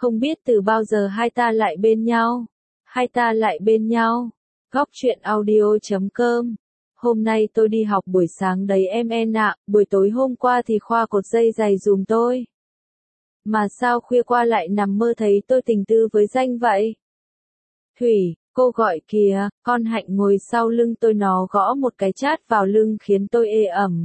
Không biết từ bao giờ hai ta lại bên nhau. Hai ta lại bên nhau. Góc truyện audio.com. Hôm nay tôi đi học buổi sáng đấy em ạ, buổi tối hôm qua thì Khoa cột dây giày dùm tôi. Mà sao khuya qua lại nằm mơ thấy tôi tình tư với Danh vậy? Thủy, cô gọi kìa, con Hạnh ngồi sau lưng tôi nó gõ một cái chát vào lưng khiến tôi ê ẩm.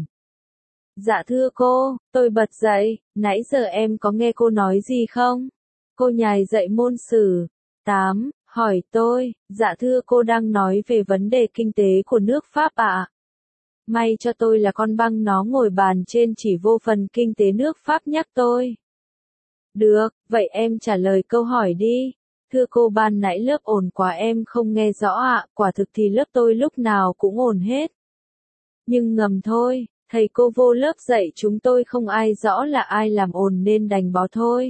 Dạ thưa cô, tôi bật dậy, nãy giờ em có nghe cô nói gì không? Cô nhài dạy môn sử 8, hỏi tôi, dạ thưa cô đang nói về vấn đề kinh tế của nước Pháp ạ. May cho tôi là con băng nó ngồi bàn trên chỉ vô phần kinh tế nước Pháp nhắc tôi. Được, vậy em trả lời câu hỏi đi. Thưa cô ban nãy lớp ồn quá em không nghe rõ ạ, quả thực thì lớp tôi lúc nào cũng ồn hết. Nhưng ngầm thôi, thầy cô vô lớp dạy chúng tôi không ai rõ là ai làm ồn nên đành bỏ thôi.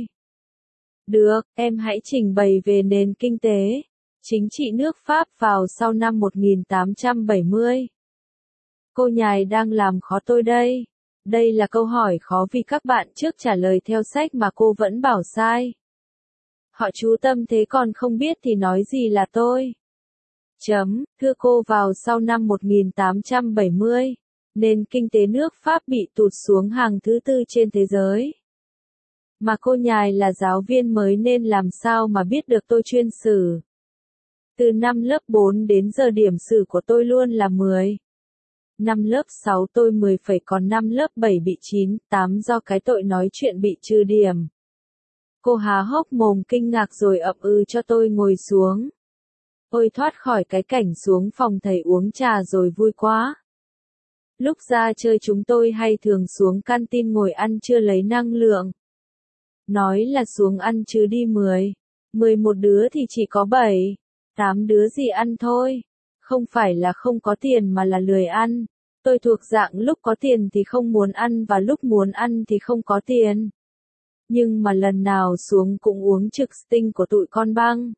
Được, em hãy trình bày về nền kinh tế, chính trị nước Pháp vào sau năm 1870. Cô nhài đang làm khó tôi đây. Đây là câu hỏi khó vì các bạn trước trả lời theo sách mà cô vẫn bảo sai. Họ chú tâm thế còn không biết thì nói gì là tôi. Thưa cô vào sau năm 1870, nền kinh tế nước Pháp bị tụt xuống hàng thứ tư trên thế giới. Mà cô nhài là giáo viên mới nên làm sao mà biết được tôi chuyên sử. Từ năm lớp 4 đến giờ điểm sử của tôi luôn là 10. Năm lớp 6 tôi 10 phẩy còn năm lớp 7 bị 9, 8 do cái tội nói chuyện bị trừ điểm. Cô há hốc mồm kinh ngạc rồi ậm ừ cho tôi ngồi xuống. Tôi thoát khỏi cái cảnh xuống phòng thầy uống trà rồi vui quá. Lúc ra chơi chúng tôi hay thường xuống canteen ngồi ăn trưa lấy năng lượng. Nói là xuống ăn chứ đi 11 đứa thì chỉ có 8 đứa gì ăn thôi. Không phải là không có tiền mà là lười ăn. Tôi thuộc dạng lúc có tiền thì không muốn ăn và lúc muốn ăn thì không có tiền. Nhưng mà lần nào xuống cũng uống trực sting của tụi con băng.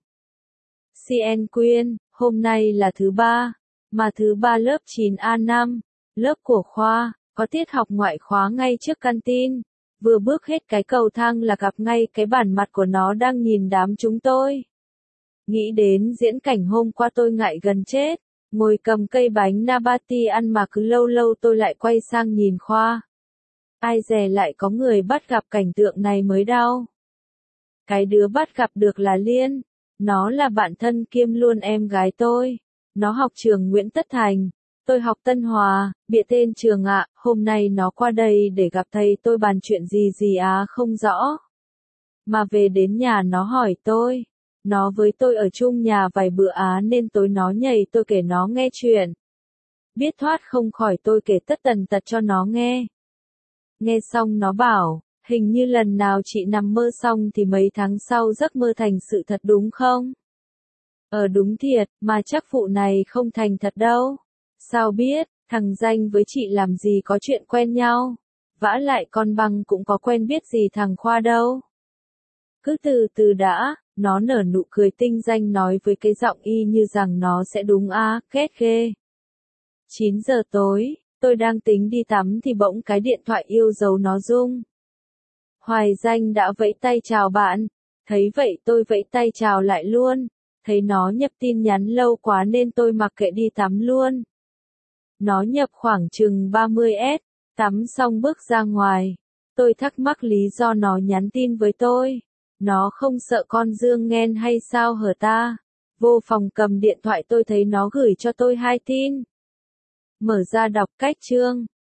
CN Quyên, hôm nay là thứ 3, mà thứ 3 lớp 9A5, lớp của Khoa, có tiết học ngoại khóa ngay trước canteen. Vừa bước hết cái cầu thang là gặp ngay cái bản mặt của nó đang nhìn đám chúng tôi. Nghĩ đến diễn cảnh hôm qua tôi ngại gần chết, ngồi cầm cây bánh Nabati ăn mà cứ lâu lâu tôi lại quay sang nhìn Khoa. Ai dè lại có người bắt gặp cảnh tượng này mới đau. Cái đứa bắt gặp được là Liên, nó là bạn thân kiêm luôn em gái tôi. Nó học trường Nguyễn Tất Thành, tôi học Tân Hòa, bịa tên trường ạ, hôm nay nó qua đây để gặp thầy tôi bàn chuyện gì không rõ. Mà về đến nhà nó hỏi tôi, nó với tôi ở chung nhà vài bữa nên tối nó nhảy tôi kể nó nghe chuyện. Biết thoát không khỏi tôi kể tất tần tật cho nó nghe. Nghe xong nó bảo, hình như lần nào chị nằm mơ xong thì mấy tháng sau giấc mơ thành sự thật đúng không? Đúng thiệt, mà chắc vụ này không thành thật đâu. Sao biết, thằng Danh với chị làm gì có chuyện quen nhau. Vả lại con băng cũng có quen biết gì thằng Khoa đâu. Cứ từ từ đã, nó nở nụ cười tinh Danh nói với cái giọng y như rằng nó sẽ đúng ghét ghê. 9 giờ tối, tôi đang tính đi tắm thì bỗng cái điện thoại yêu dấu nó rung. Hoài Danh đã vẫy tay chào bạn, thấy vậy tôi vẫy tay chào lại luôn, thấy nó nhập tin nhắn lâu quá nên tôi mặc kệ đi tắm luôn. Nó nhập khoảng chừng 30s, tắm xong bước ra ngoài, tôi thắc mắc lý do nó nhắn tin với tôi. Nó không sợ con Dương Nghen hay sao hả ta? Vô phòng cầm điện thoại tôi thấy nó gửi cho tôi 2 tin. Mở ra đọc cách chương.